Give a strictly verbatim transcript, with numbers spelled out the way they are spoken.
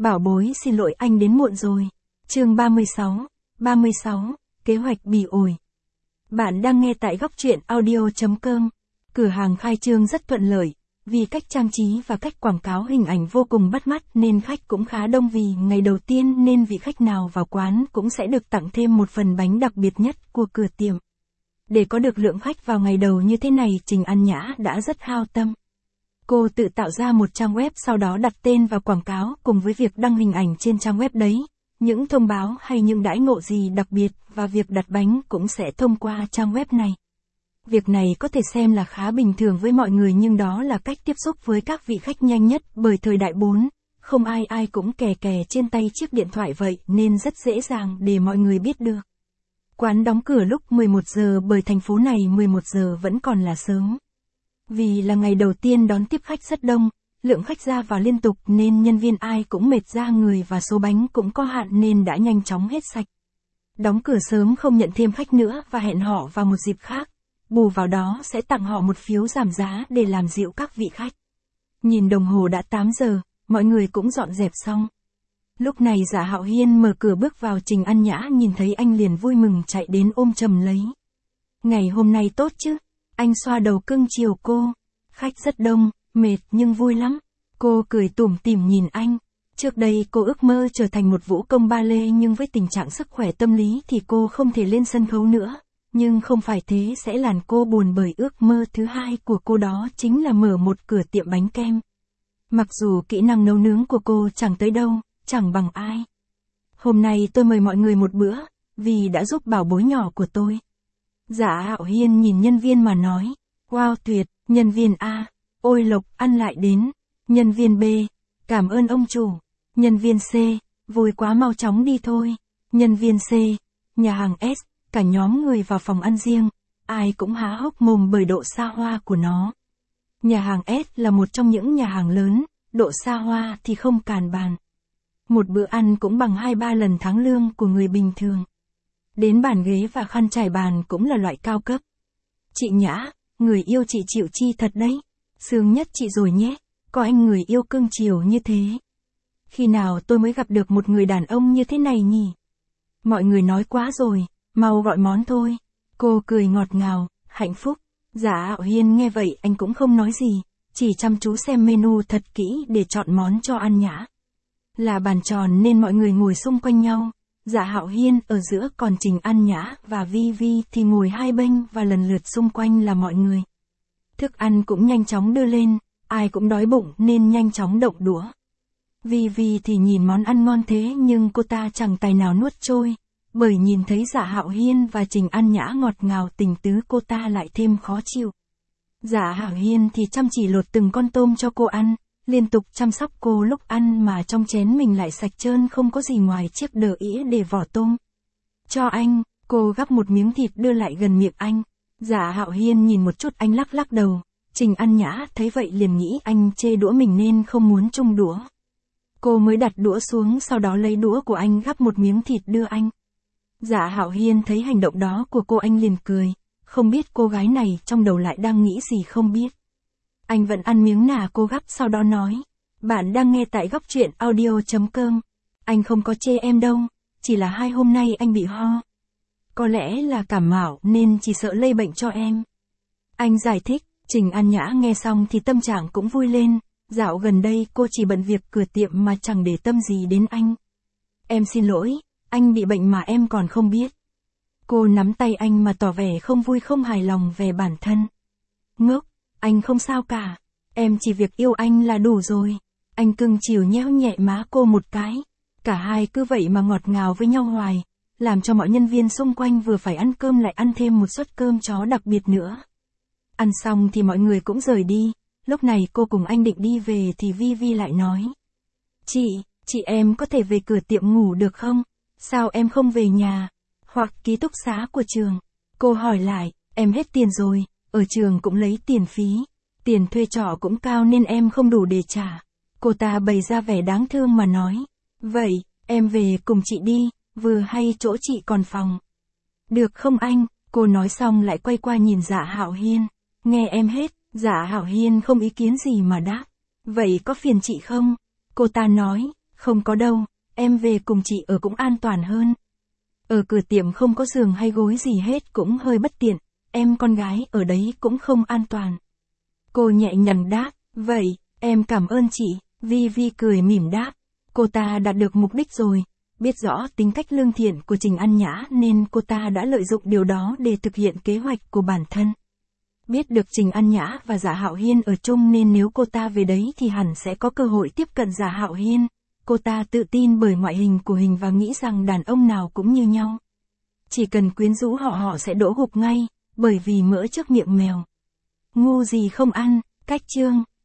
Bảo bối xin lỗi anh đến muộn rồi. Chương ba mươi sáu, ba mươi sáu, kế hoạch bị ổi. Bạn đang nghe tại góc truyện audio chấm com. Cửa hàng khai trương rất thuận lợi, vì cách trang trí và cách quảng cáo hình ảnh vô cùng bắt mắt nên khách cũng khá đông, vì ngày đầu tiên nên vị khách nào vào quán cũng sẽ được tặng thêm một phần bánh đặc biệt nhất của cửa tiệm. Để có được lượng khách vào ngày đầu như thế này, Trình An Nhã đã rất hao tâm. Cô tự tạo ra một trang web, sau đó đặt tên vào quảng cáo cùng với việc đăng hình ảnh trên trang web đấy, những thông báo hay những đãi ngộ gì đặc biệt và việc đặt bánh cũng sẽ thông qua trang web này. Việc này có thể xem là khá bình thường với mọi người, nhưng đó là cách tiếp xúc với các vị khách nhanh nhất, bởi thời đại bốn, không ai ai cũng kè kè trên tay chiếc điện thoại vậy nên rất dễ dàng để mọi người biết được. Quán đóng cửa lúc mười một giờ bởi thành phố này mười một giờ vẫn còn là sớm. Vì là ngày đầu tiên đón tiếp khách rất đông, lượng khách ra vào liên tục nên nhân viên ai cũng mệt ra người và số bánh cũng có hạn nên đã nhanh chóng hết sạch. Đóng cửa sớm không nhận thêm khách nữa và hẹn họ vào một dịp khác, bù vào đó sẽ tặng họ một phiếu giảm giá để làm dịu các vị khách. Nhìn đồng hồ đã tám giờ, mọi người cũng dọn dẹp xong. Lúc này Dạ Hạo Hiên mở cửa bước vào, Trình An Nhã nhìn thấy anh liền vui mừng chạy đến ôm chầm lấy. Ngày hôm nay tốt chứ? Anh xoa đầu cưng chiều cô. Khách rất đông, mệt nhưng vui lắm. Cô cười tủm tỉm nhìn anh. Trước đây cô ước mơ trở thành một vũ công ba lê, nhưng với tình trạng sức khỏe tâm lý thì cô không thể lên sân khấu nữa. Nhưng không phải thế sẽ làm cô buồn, bởi ước mơ thứ hai của cô đó chính là mở một cửa tiệm bánh kem. Mặc dù kỹ năng nấu nướng của cô chẳng tới đâu, chẳng bằng ai. Hôm nay tôi mời mọi người một bữa, vì đã giúp bảo bối nhỏ của tôi. Dạ Hạo Hiên nhìn nhân viên mà nói, wow tuyệt. Nhân viên A, ôi Lộc ăn lại đến. Nhân viên B, cảm ơn ông chủ. Nhân viên C, vui quá mau chóng đi thôi. Nhân viên C, nhà hàng S, cả nhóm người vào phòng ăn riêng, ai cũng há hốc mồm bởi độ xa hoa của nó. Nhà hàng S là một trong những nhà hàng lớn, độ xa hoa thì không càn bàn. Một bữa ăn cũng bằng hai ba lần tháng lương của người bình thường. Đến bàn ghế và khăn trải bàn cũng là loại cao cấp. Chị Nhã, người yêu chị chịu chi thật đấy. Sướng nhất chị rồi nhé, có anh người yêu cưng chiều như thế. Khi nào tôi mới gặp được một người đàn ông như thế này nhỉ? Mọi người nói quá rồi, mau gọi món thôi. Cô cười ngọt ngào, hạnh phúc. Dạ Hạo Hiên nghe vậy anh cũng không nói gì, chỉ chăm chú xem menu thật kỹ để chọn món cho An Nhã. Là bàn tròn nên mọi người ngồi xung quanh nhau. Dạ Hạo Hiên ở giữa, còn Trình An Nhã và Vi Vi thì ngồi hai bên và lần lượt xung quanh là mọi người. Thức ăn cũng nhanh chóng đưa lên, ai cũng đói bụng nên nhanh chóng động đũa. Vi Vi thì nhìn món ăn ngon thế nhưng cô ta chẳng tài nào nuốt trôi, bởi nhìn thấy Dạ Hạo Hiên và Trình An Nhã ngọt ngào tình tứ, cô ta lại thêm khó chịu. Dạ Hạo Hiên thì chăm chỉ lột từng con tôm cho cô ăn, liên tục chăm sóc cô lúc ăn mà trong chén mình lại sạch trơn, không có gì ngoài chiếc đờ ĩa để vỏ tôm. Cho anh, cô gắp một miếng thịt đưa lại gần miệng anh. Dạ Hạo Hiên nhìn một chút, anh lắc lắc đầu. Trình An Nhã thấy vậy liền nghĩ anh chê đũa mình nên không muốn chung đũa. Cô mới đặt đũa xuống, sau đó lấy đũa của anh gắp một miếng thịt đưa anh. Dạ Hạo Hiên thấy hành động đó của cô anh liền cười, không biết cô gái này trong đầu lại đang nghĩ gì không biết. Anh vẫn ăn miếng nà cô gắp, sau đó nói, bạn đang nghe tại góc truyện audio chấm com. Anh không có chê em đâu, chỉ là hai hôm nay anh bị ho. Có lẽ là cảm mạo nên chỉ sợ lây bệnh cho em. Anh giải thích. Trình An Nhã nghe xong thì tâm trạng cũng vui lên, dạo gần đây cô chỉ bận việc cửa tiệm mà chẳng để tâm gì đến anh. Em xin lỗi, anh bị bệnh mà em còn không biết. Cô nắm tay anh mà tỏ vẻ không vui không hài lòng về bản thân. Ngốc, anh không sao cả, em chỉ việc yêu anh là đủ rồi. Anh cưng chiều nhéo nhẹ má cô một cái, cả hai cứ vậy mà ngọt ngào với nhau hoài, làm cho mọi nhân viên xung quanh vừa phải ăn cơm lại ăn thêm một suất cơm chó đặc biệt nữa. Ăn xong thì mọi người cũng rời đi, lúc này cô cùng anh định đi về thì Vi Vi lại nói. Chị, chị em có thể về cửa tiệm ngủ được không? Sao em không về nhà, hoặc ký túc xá của trường? Cô hỏi lại, em hết tiền rồi, ở trường cũng lấy tiền phí, tiền thuê trọ cũng cao nên em không đủ để trả. Cô ta bày ra vẻ đáng thương mà nói, vậy, em về cùng chị đi, vừa hay chỗ chị còn phòng. Được không anh? Cô nói xong lại quay qua nhìn Dạ Hạo Hiên. Nghe em hết. Dạ Hạo Hiên không ý kiến gì mà đáp. Vậy có phiền chị không? Cô ta nói, Không có đâu, em về cùng chị ở cũng an toàn hơn. Ở cửa tiệm không có giường hay gối gì hết cũng hơi bất tiện, em con gái ở đấy cũng không an toàn. Cô nhẹ nhàng đáp, vậy, em cảm ơn chị, Vi Vi cười mỉm đáp. Cô ta đạt được mục đích rồi, biết rõ tính cách lương thiện của Trình An Nhã nên cô ta đã lợi dụng điều đó để thực hiện kế hoạch của bản thân. Biết được Trình An Nhã và Dạ Hạo Hiên ở chung nên nếu cô ta về đấy thì hẳn sẽ có cơ hội tiếp cận Dạ Hạo Hiên. Cô ta tự tin bởi ngoại hình của Hình và nghĩ rằng đàn ông nào cũng như nhau. Chỉ cần quyến rũ họ họ sẽ đỗ gục ngay, bởi vì mỡ trước miệng mèo. Ngu gì không ăn, cách chương.